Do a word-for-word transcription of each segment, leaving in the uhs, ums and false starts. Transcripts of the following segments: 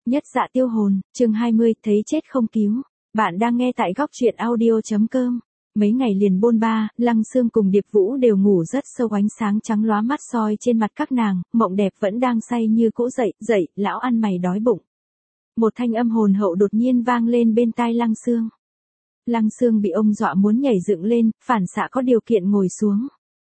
Nhất dạ tiêu hồn, chương hai mươi, thấy chết không cứu. Bạn đang nghe tại góc truyện audio.com. Mấy ngày liền bôn ba, Lăng Sương cùng Điệp Vũ đều ngủ rất sâu, ánh sáng trắng lóa mắt soi trên mặt các nàng, mộng đẹp vẫn đang say như cũ. Dậy, dậy, lão ăn mày đói bụng. Một thanh âm hồn hậu đột nhiên vang lên bên tai Lăng Sương. Lăng Sương bị ông dọa muốn nhảy dựng lên, phản xạ có điều kiện ngồi xuống.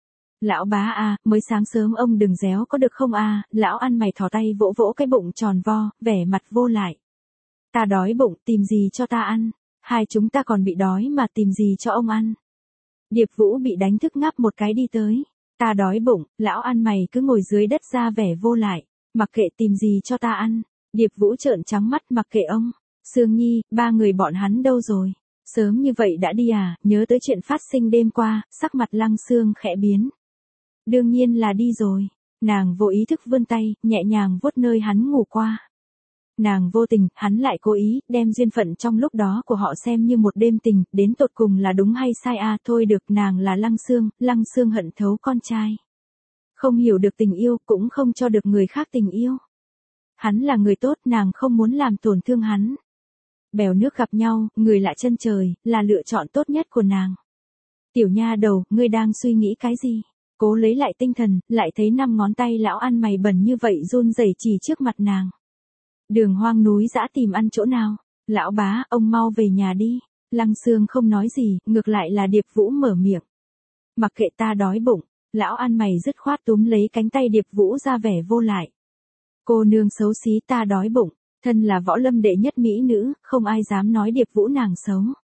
Lão bá à, mới sáng sớm ông đừng réo có được không à, lão ăn mày thò tay vỗ vỗ cái bụng tròn vo, vẻ mặt vô lại. Ta đói bụng, tìm gì cho ta ăn, hai chúng ta còn bị đói mà tìm gì cho ông ăn. Điệp Vũ bị đánh thức ngáp một cái đi tới. Ta đói bụng, lão ăn mày cứ ngồi dưới đất ra vẻ vô lại, mặc kệ tìm gì cho ta ăn. Điệp Vũ trợn trắng mắt mặc kệ ông. Sương Nhi, ba người bọn hắn đâu rồi? Sớm như vậy đã đi à, nhớ tới chuyện phát sinh đêm qua, sắc mặt Lăng Sương khẽ biến. Đương nhiên là đi rồi. Nàng vô ý thức vươn tay, nhẹ nhàng vuốt nơi hắn ngủ qua. Nàng vô tình, hắn lại cố ý, đem duyên phận trong lúc đó của họ xem như một đêm tình, đến tột cùng là đúng hay sai à, thôi được, nàng là Lăng Sương, Lăng Sương hận thấu con trai. Không hiểu được tình yêu, cũng không cho được người khác tình yêu. Hắn là người tốt, nàng không muốn làm tổn thương hắn. Bèo nước gặp nhau, người lạ chân trời, là lựa chọn tốt nhất của nàng. Tiểu nha đầu, ngươi đang suy nghĩ cái gì? Cố lấy lại tinh thần, lại thấy năm ngón tay lão ăn mày bẩn như vậy run rẩy chỉ trước mặt nàng. Đường hoang núi dã tìm ăn chỗ nào? Lão bá, ông mau về nhà đi. Lăng Sương không nói gì, ngược lại là Điệp Vũ mở miệng. Mặc kệ ta đói bụng, lão ăn mày dứt khoát túm lấy cánh tay Điệp Vũ ra vẻ vô lại. Cô nương xấu xí, ta đói bụng, thân là võ lâm đệ nhất mỹ nữ, không ai dám nói Điệp Vũ nàng xấu.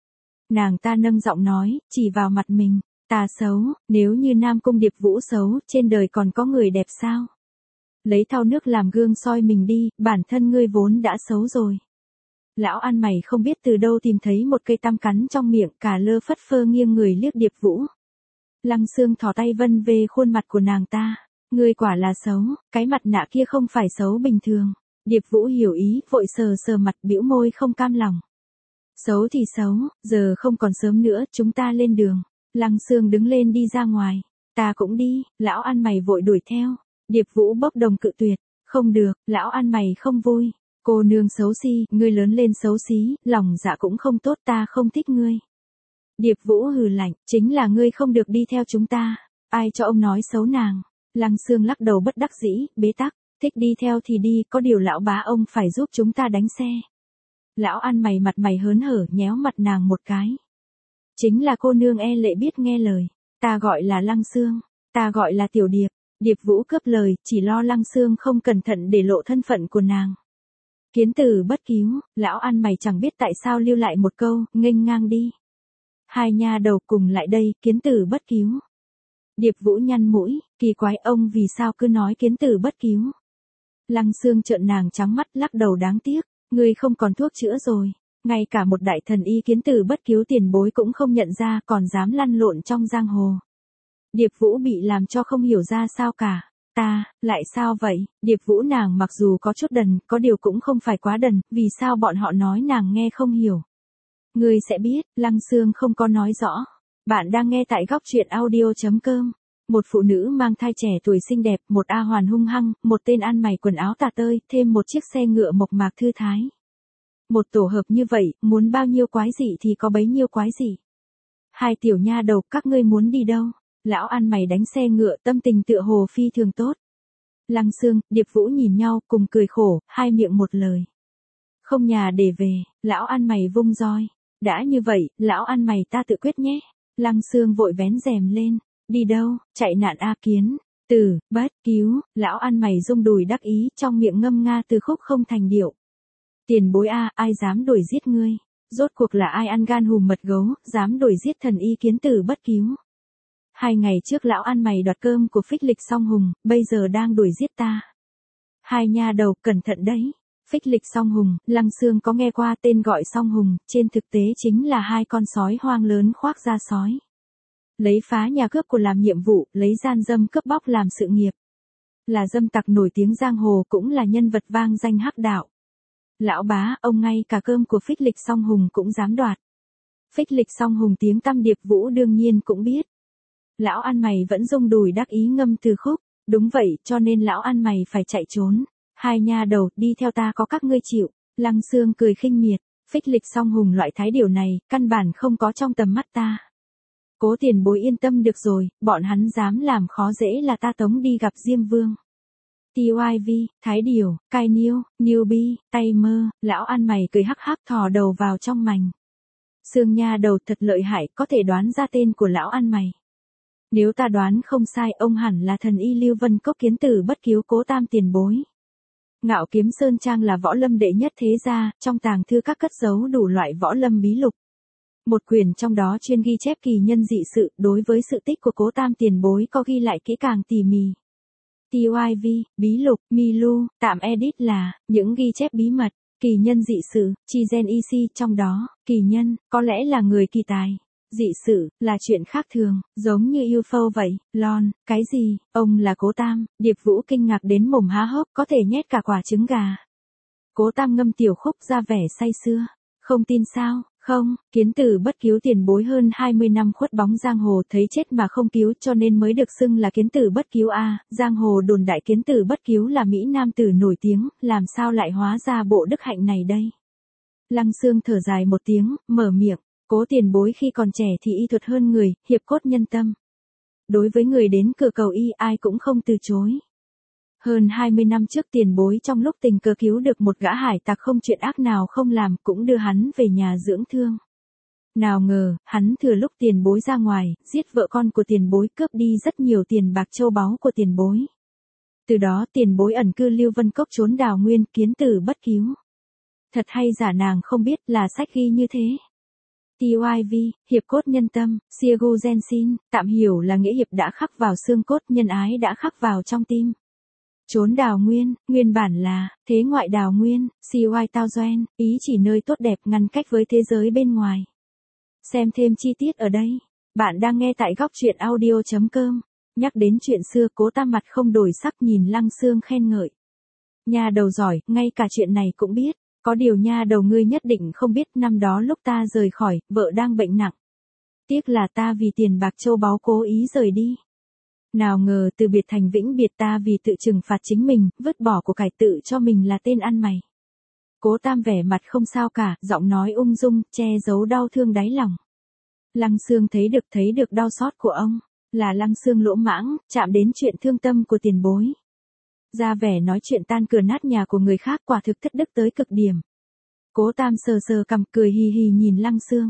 Nàng ta nâng giọng nói, chỉ vào mặt mình. Ta xấu, nếu như Nam Cung Điệp Vũ xấu, trên đời còn có người đẹp sao? Lấy thau nước làm gương soi mình đi, bản thân ngươi vốn đã xấu rồi. Lão ăn mày không biết từ đâu tìm thấy một cây tăm cắn trong miệng, cả lơ phất phơ nghiêng người liếc Điệp Vũ. Lăng Sương thò tay vân về khuôn mặt của nàng ta. Ngươi quả là xấu, cái mặt nạ kia không phải xấu bình thường. Điệp Vũ hiểu ý, vội sờ sờ mặt, bĩu môi không cam lòng. Xấu thì xấu, giờ không còn sớm nữa, chúng ta lên đường. Lăng Sương đứng lên đi ra ngoài. Ta cũng đi, lão ăn mày vội đuổi theo. Điệp Vũ bốc đồng cự tuyệt. Không được, lão ăn mày không vui. Cô nương xấu xí, ngươi lớn lên xấu xí, lòng dạ cũng không tốt, ta không thích ngươi. Điệp Vũ hừ lạnh, chính là ngươi không được đi theo chúng ta. Ai cho ông nói xấu nàng? Lăng Sương lắc đầu bất đắc dĩ, bế tắc. Thích đi theo thì đi, có điều lão bá ông phải giúp chúng ta đánh xe. Lão ăn mày mặt mày hớn hở nhéo mặt nàng một cái. Chính là cô nương e lệ biết nghe lời. Ta gọi là Lăng Sương, ta gọi là Tiểu Điệp. Điệp Vũ cướp lời, chỉ lo Lăng Sương không cẩn thận để lộ thân phận của nàng. Kiến tử bất cứu, lão ăn mày chẳng biết tại sao lưu lại một câu, nghênh ngang đi. Hai nha đầu cùng lại đây, kiến tử bất cứu. Điệp Vũ nhăn mũi, kỳ quái ông vì sao cứ nói kiến tử bất cứu. Lăng Sương trợn nàng trắng mắt lắc đầu đáng tiếc, ngươi không còn thuốc chữa rồi. Ngay cả một đại thần y kiến tử bất cứu tiền bối cũng không nhận ra, còn dám lăn lộn trong giang hồ. Điệp Vũ bị làm cho không hiểu ra sao cả. Ta, lại sao vậy? Điệp Vũ nàng mặc dù có chút đần, có điều cũng không phải quá đần, vì sao bọn họ nói nàng nghe không hiểu. Ngươi sẽ biết, Lăng Sương không có nói rõ. Bạn đang nghe tại góc truyện audio.com. Một phụ nữ mang thai trẻ tuổi xinh đẹp, một A Hoàn hung hăng, một tên ăn mày quần áo tả tơi, thêm một chiếc xe ngựa mộc mạc thư thái. Một tổ hợp như vậy, muốn bao nhiêu quái dị thì có bấy nhiêu quái dị. Hai tiểu nha đầu, các ngươi muốn đi đâu? Lão ăn mày đánh xe ngựa, tâm tình tựa hồ phi thường tốt. Lăng Sương, Điệp Vũ nhìn nhau, cùng cười khổ, hai miệng một lời. Không nhà để về, lão ăn mày vung roi. Đã như vậy, lão ăn mày ta tự quyết nhé. Lăng Sương vội vén rèm lên. Đi đâu, chạy nạn A Kiến. Tử, bất, cứu, lão ăn mày rung đùi đắc ý, trong miệng ngâm nga từ khúc không thành điệu. Tiền bối a, ai dám đuổi giết ngươi? Rốt cuộc là ai ăn gan hùm mật gấu, dám đuổi giết thần y kiến tử bất cứu? Hai ngày trước lão ăn mày đoạt cơm của Phích Lịch Song Hùng, bây giờ đang đuổi giết ta. Hai nha đầu, cẩn thận đấy. Phích Lịch Song Hùng, Lăng Sương có nghe qua tên gọi Song Hùng, trên thực tế chính là hai con sói hoang lớn khoác da sói. Lấy phá nhà cướp của làm nhiệm vụ, lấy gian dâm cướp bóc làm sự nghiệp. Là dâm tặc nổi tiếng giang hồ, cũng là nhân vật vang danh hắc đạo. Lão bá, ông ngay cả cơm của Phích Lịch Song Hùng cũng dám đoạt. Phích Lịch Song Hùng tiếng tăm Điệp Vũ đương nhiên cũng biết. Lão ăn mày vẫn rung đùi đắc ý ngâm từ khúc. Đúng vậy, cho nên lão ăn mày phải chạy trốn. hai nha đầu, đi theo ta có các ngươi chịu. Lăng Xương cười khinh miệt, phích lịch song hùng loại thái điều này, căn bản không có trong tầm mắt ta. Cố tiền bối yên tâm được rồi, bọn hắn dám làm khó dễ là ta tống đi gặp Diêm Vương. tê i vê, Thái Điều, Cai Niêu, Newbie, Tay Mơ, lão ăn mày cười hắc hắc thò đầu vào trong mành. Sương nha đầu thật lợi hại, có thể đoán ra tên của lão ăn mày. Nếu ta đoán không sai, ông hẳn là thần y Lưu Vân Cốc kiến tử bất cứu Cố Tam tiền bối. Ngạo Kiếm Sơn Trang là võ lâm đệ nhất thế gia, trong tàng thư các cất giấu đủ loại võ lâm bí lục. Một quyển trong đó chuyên ghi chép kỳ nhân dị sự, đối với sự tích của Cố Tam tiền bối có ghi lại kỹ càng tỉ mỉ. tê i vê, bí lục, Milu, tạm edit là, những ghi chép bí mật, kỳ nhân dị sự, chi gen ec, trong đó, kỳ nhân, có lẽ là người kỳ tài. Dị sự, là chuyện khác thường, giống như u ép ô vậy, lon, cái gì, ông là Cố Tam, Điệp Vũ kinh ngạc đến mồm há hốc, có thể nhét cả quả trứng gà. Cố Tam ngâm tiểu khúc ra vẻ say sưa, không tin sao, không, kiến tử bất cứu tiền bối hơn hai mươi năm khuất bóng giang hồ thấy chết mà không cứu cho nên mới được xưng là kiến tử bất cứu a. Giang hồ đồn đại kiến tử bất cứu là Mỹ nam tử nổi tiếng, làm sao lại hóa ra bộ đức hạnh này đây. Lăng Xương thở dài một tiếng, mở miệng. Cố tiền bối khi còn trẻ thì y thuật hơn người, hiệp cốt nhân tâm. Đối với người đến cửa cầu y ai cũng không từ chối. Hơn hai mươi năm trước tiền bối trong lúc tình cờ cứu được một gã hải tặc không chuyện ác nào không làm cũng đưa hắn về nhà dưỡng thương. Nào ngờ, hắn thừa lúc tiền bối ra ngoài, giết vợ con của tiền bối cướp đi rất nhiều tiền bạc châu báu của tiền bối. Từ đó tiền bối ẩn cư Lưu Vân Cốc trốn đào nguyên kiến tử bất cứu. Thật hay giả nàng không biết là sách ghi như thế. tê i vê, hiệp cốt nhân tâm, Siegu Genshin, tạm hiểu là nghĩa hiệp đã khắc vào xương cốt, nhân ái đã khắc vào trong tim. Trốn đào nguyên, nguyên bản là, thế ngoại đào nguyên, xê i Tao Doen, ý chỉ nơi tốt đẹp ngăn cách với thế giới bên ngoài. Xem thêm chi tiết ở đây. Bạn đang nghe tại góc truyện audio chấm com. Nhắc đến chuyện xưa Cố Tam mặt không đổi sắc nhìn Lăng Xương khen ngợi. Nha đầu giỏi, ngay cả chuyện này cũng biết. Có điều nha đầu ngươi nhất định không biết năm đó lúc ta rời khỏi, vợ đang bệnh nặng. Tiếc là ta vì tiền bạc châu báu cố ý rời đi. Nào ngờ từ biệt thành vĩnh biệt ta vì tự trừng phạt chính mình, vứt bỏ của cải tự cho mình là tên ăn mày. Cố Tam vẻ mặt không sao cả, giọng nói ung dung, che giấu đau thương đáy lòng. Lăng Xương thấy được thấy được đau xót của ông, là Lăng Xương lỗ mãng, chạm đến chuyện thương tâm của tiền bối. Ra vẻ nói chuyện tan cửa nát nhà của người khác quả thực thất đức tới cực điểm. Cố Tam sờ sờ cằm cười hì hì nhìn Lăng Xương.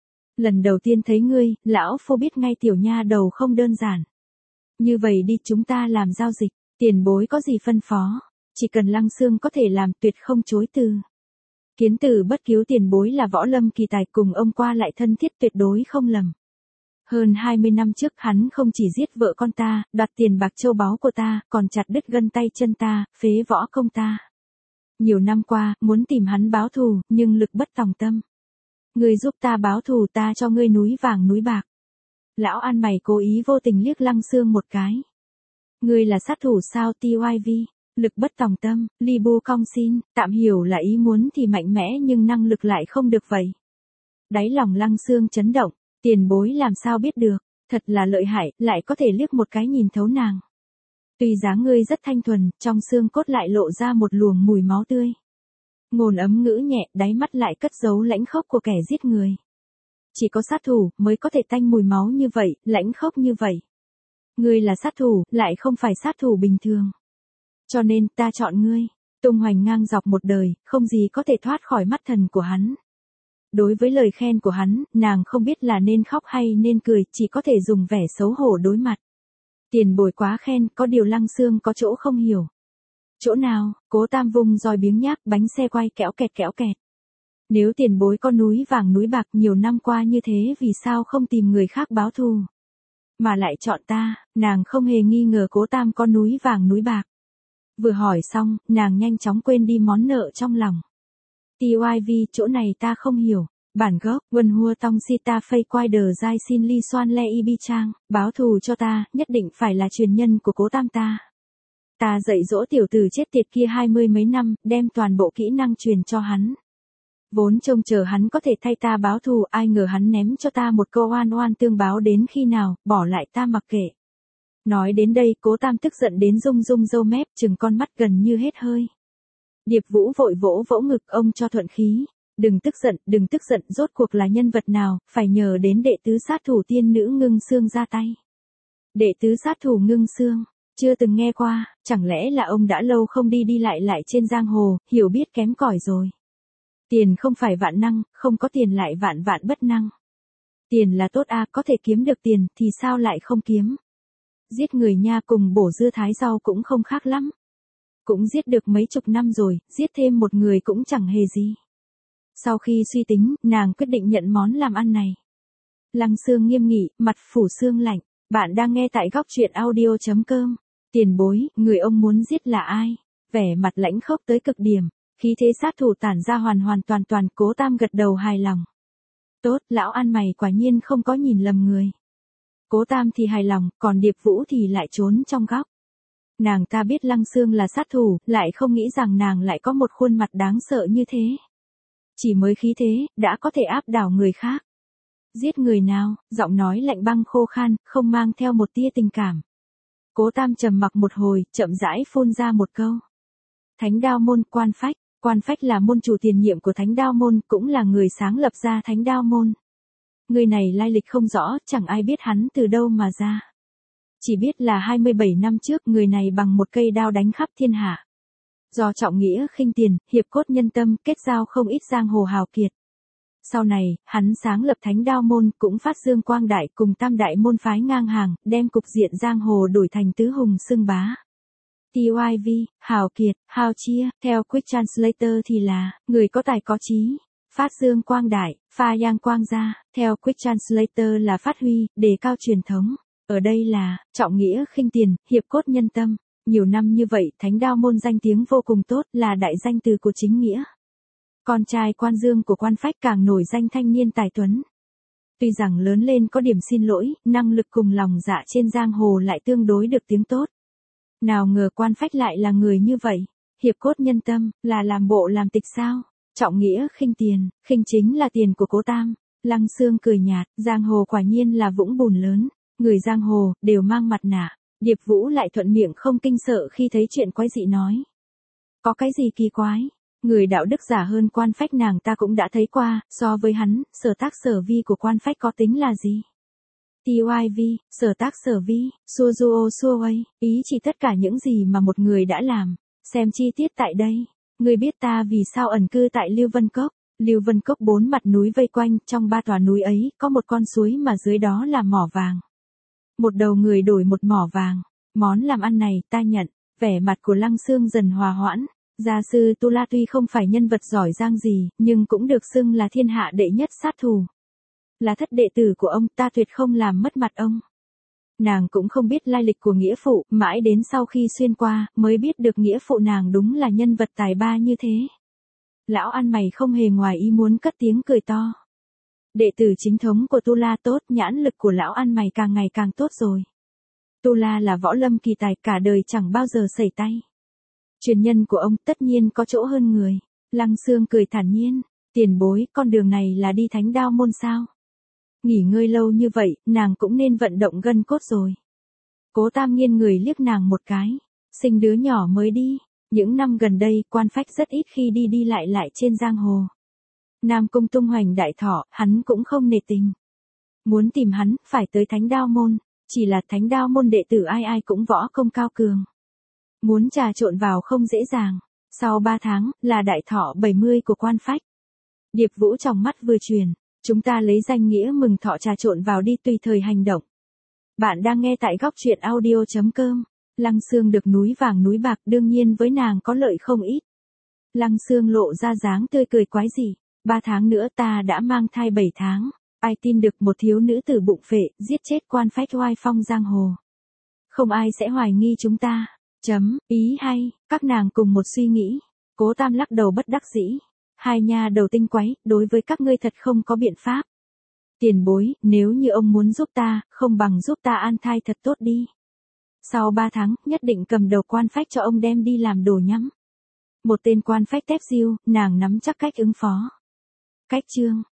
Lần đầu tiên thấy ngươi, lão phu biết ngay tiểu nha đầu không đơn giản. Như vậy đi chúng ta làm giao dịch, tiền bối có gì phân phó, chỉ cần Lăng Xương có thể làm tuyệt không chối từ. Kiến tử bất cứu tiền bối là võ lâm kỳ tài cùng ông qua lại thân thiết tuyệt đối không lầm. Hơn hai mươi năm trước hắn không chỉ giết vợ con ta, đoạt tiền bạc châu báu của ta, còn chặt đứt gân tay chân ta, phế võ công ta. Nhiều năm qua, muốn tìm hắn báo thù, nhưng lực bất tòng tâm. Ngươi giúp ta báo thù ta cho ngươi núi vàng núi bạc. Lão ăn mày cố ý vô tình liếc Lăng Xương một cái. Ngươi là sát thủ sao tê i vê, lực bất tòng tâm, li bu cong xin, tạm hiểu là ý muốn thì mạnh mẽ nhưng năng lực lại không được vậy. Đáy lòng Lăng Xương chấn động. Tiền bối làm sao biết được, thật là lợi hại, lại có thể liếc một cái nhìn thấu nàng. Tuy dáng ngươi rất thanh thuần, trong xương cốt lại lộ ra một luồng mùi máu tươi. Ngôn ấm ngữ nhẹ, đáy mắt lại cất giấu lãnh khốc của kẻ giết người. Chỉ có sát thủ mới có thể tanh mùi máu như vậy, lãnh khốc như vậy. Ngươi là sát thủ, lại không phải sát thủ bình thường. Cho nên ta chọn ngươi. Tung hoành ngang dọc một đời, không gì có thể thoát khỏi mắt thần của hắn. Đối với lời khen của hắn, nàng không biết là nên khóc hay nên cười, chỉ có thể dùng vẻ xấu hổ đối mặt. Tiền bối quá khen, có điều Lăng Xương có chỗ không hiểu. Chỗ nào? Cố Tam vung roi biếng nhác, bánh xe quay kéo kẹt kéo kẹt. Nếu tiền bối có núi vàng núi bạc nhiều năm qua như thế vì sao không tìm người khác báo thù? Mà lại chọn ta, nàng không hề nghi ngờ Cố Tam có núi vàng núi bạc. Vừa hỏi xong, nàng nhanh chóng quên đi món nợ trong lòng. tê i vê, chỗ này ta không hiểu. Bản gốc, Vân Hua Tong Si Ta Phây Quai Đờ Giai Xin Ly Xoan Le Y Bi Trang, báo thù cho ta, nhất định phải là truyền nhân của Cố Tam ta. Ta dạy dỗ tiểu tử chết tiệt kia hai mươi mấy năm, đem toàn bộ kỹ năng truyền cho hắn. Vốn trông chờ hắn có thể thay ta báo thù, ai ngờ hắn ném cho ta một câu oan oan tương báo đến khi nào, bỏ lại ta mặc kệ. Nói đến đây, Cố Tam tức giận đến rung rung râu mép, chừng con mắt gần như hết hơi. Điệp Vũ vội vỗ vỗ ngực ông cho thuận khí. Đừng tức giận, đừng tức giận, rốt cuộc là nhân vật nào, phải nhờ đến đệ tứ sát thủ tiên nữ Ngưng Xương ra tay. Đệ tứ sát thủ Ngưng Xương, chưa từng nghe qua, chẳng lẽ là ông đã lâu không đi đi lại lại trên giang hồ, hiểu biết kém cỏi rồi. Tiền không phải vạn năng, không có tiền lại vạn vạn bất năng. Tiền là tốt à, có thể kiếm được tiền thì sao lại không kiếm. Giết người nha cùng bổ dưa thái rau cũng không khác lắm. Cũng giết được mấy chục năm rồi, giết thêm một người cũng chẳng hề gì. Sau khi suy tính, nàng quyết định nhận món làm ăn này. Lăng Xương nghiêm nghị, mặt phủ sương lạnh. Bạn đang nghe tại góc truyện audio chấm com. Tiền bối, người ông muốn giết là ai? Vẻ mặt lãnh khốc tới cực điểm. Khí thế sát thủ tản ra hoàn hoàn toàn toàn. Cố Tam gật đầu hài lòng. Tốt, lão ăn mày quả nhiên không có nhìn lầm người. Cố Tam thì hài lòng, còn Điệp Vũ thì lại trốn trong góc. Nàng ta biết Lăng Xương là sát thủ, lại không nghĩ rằng nàng lại có một khuôn mặt đáng sợ như thế. Chỉ mới khí thế, đã có thể áp đảo người khác. Giết người nào, giọng nói lạnh băng khô khan, không mang theo một tia tình cảm. Cố Tam trầm mặc một hồi, chậm rãi phun ra một câu. Thánh Đao Môn, Quan Phách. Quan Phách là môn chủ tiền nhiệm của Thánh Đao Môn, cũng là người sáng lập ra Thánh Đao Môn. Người này lai lịch không rõ, chẳng ai biết hắn từ đâu mà ra. Chỉ biết là hai mươi bảy năm trước người này bằng một cây đao đánh khắp thiên hạ. Do trọng nghĩa khinh tiền, hiệp cốt nhân tâm, kết giao không ít giang hồ hào kiệt. Sau này, hắn sáng lập Thánh Đao Môn, cũng phát dương quang đại cùng tam đại môn phái ngang hàng, đem cục diện giang hồ đổi thành tứ hùng xưng bá. tê i vê, hào kiệt, hào chia, theo Quick Translator thì là, người có tài có trí. Phát dương quang đại, pha giang quang gia, theo Quick Translator là phát huy, đề cao truyền thống. Ở đây là, trọng nghĩa khinh tiền, hiệp cốt nhân tâm. Nhiều năm như vậy, Thánh Đao Môn danh tiếng vô cùng tốt, là đại danh từ của chính nghĩa. Con trai Quan Dương của Quan Phách càng nổi danh thanh niên tài tuấn. Tuy rằng lớn lên có điểm xin lỗi, năng lực cùng lòng dạ trên giang hồ lại tương đối được tiếng tốt. Nào ngờ Quan Phách lại là người như vậy. Hiệp cốt nhân tâm, là làm bộ làm tịch sao? Trọng nghĩa khinh tiền, khinh chính là tiền của Cố Tam. Lăng Xương cười nhạt, giang hồ quả nhiên là vũng bùn lớn. Người giang hồ, đều mang mặt nạ. Điệp Vũ lại thuận miệng không kinh sợ khi thấy chuyện quái dị nói. Có cái gì kỳ quái? Người đạo đức giả hơn Quan Phách nàng ta cũng đã thấy qua, so với hắn, sở tác sở vi của Quan Phách có tính là gì? tê i vê, sở tác sở vi, Suzuo Suoi, ý chỉ tất cả những gì mà một người đã làm. Xem chi tiết tại đây. Người biết ta vì sao ẩn cư tại Lưu Vân Cốc. Lưu Vân Cốc bốn mặt núi vây quanh, trong ba tòa núi ấy, có một con suối mà dưới đó là mỏ vàng. Một đầu người đổi một mỏ vàng. Món làm ăn này, ta nhận. Vẻ mặt của Lăng Xương dần hòa hoãn. Gia sư Tu La tuy không phải nhân vật giỏi giang gì, nhưng cũng được xưng là thiên hạ đệ nhất sát thủ. Là thất đệ tử của ông, ta tuyệt không làm mất mặt ông. Nàng cũng không biết lai lịch của nghĩa phụ, mãi đến sau khi xuyên qua, mới biết được nghĩa phụ nàng đúng là nhân vật tài ba như thế. Lão ăn mày không hề ngoài ý muốn cất tiếng cười to. Đệ tử chính thống của Tu La tốt, nhãn lực của lão ăn mày càng ngày càng tốt rồi. Tu La là võ lâm kỳ tài, cả đời chẳng bao giờ sẩy tay. Truyền nhân của ông tất nhiên có chỗ hơn người. Lăng Xương cười thản nhiên. Tiền bối, con đường này là đi Thánh Đao Môn sao? Nghỉ ngơi lâu như vậy, nàng cũng nên vận động gân cốt rồi. Cố Tam nghiêng người liếc nàng một cái. Sinh đứa nhỏ mới đi. Những năm gần đây, Quan Phách rất ít khi đi đi lại lại trên giang hồ. Nam Cung tung hoành đại thọ, hắn cũng không nể tình. Muốn tìm hắn, phải tới Thánh Đao Môn. Chỉ là Thánh Đao Môn đệ tử ai ai cũng võ công cao cường. Muốn trà trộn vào không dễ dàng. Sau ba tháng, là đại thọ bảy mươi của Quan Phách. Điệp Vũ trong mắt vừa truyền. Chúng ta lấy danh nghĩa mừng thọ trà trộn vào đi, tùy thời hành động. Bạn đang nghe tại góc truyện audio chấm com. Lăng Xương được núi vàng núi bạc, đương nhiên với nàng có lợi không ít. Lăng Xương lộ ra dáng tươi cười quái dị. Ba tháng nữa ta đã mang thai bảy tháng. Ai tin được một thiếu nữ tử bụng phệ, giết chết Quan Phách oai phong giang hồ. Không ai sẽ hoài nghi chúng ta. Chấm, ý hay, các nàng cùng một suy nghĩ. Cố Tam lắc đầu bất đắc dĩ. Hai nha đầu tinh quái, đối với các ngươi thật không có biện pháp. Tiền bối, nếu như ông muốn giúp ta, không bằng giúp ta an thai thật tốt đi. Sau ba tháng, nhất định cầm đầu Quan Phách cho ông đem đi làm đồ nhắm. Một tên Quan Phách tép diêu, nàng nắm chắc cách ứng phó. Cách chương,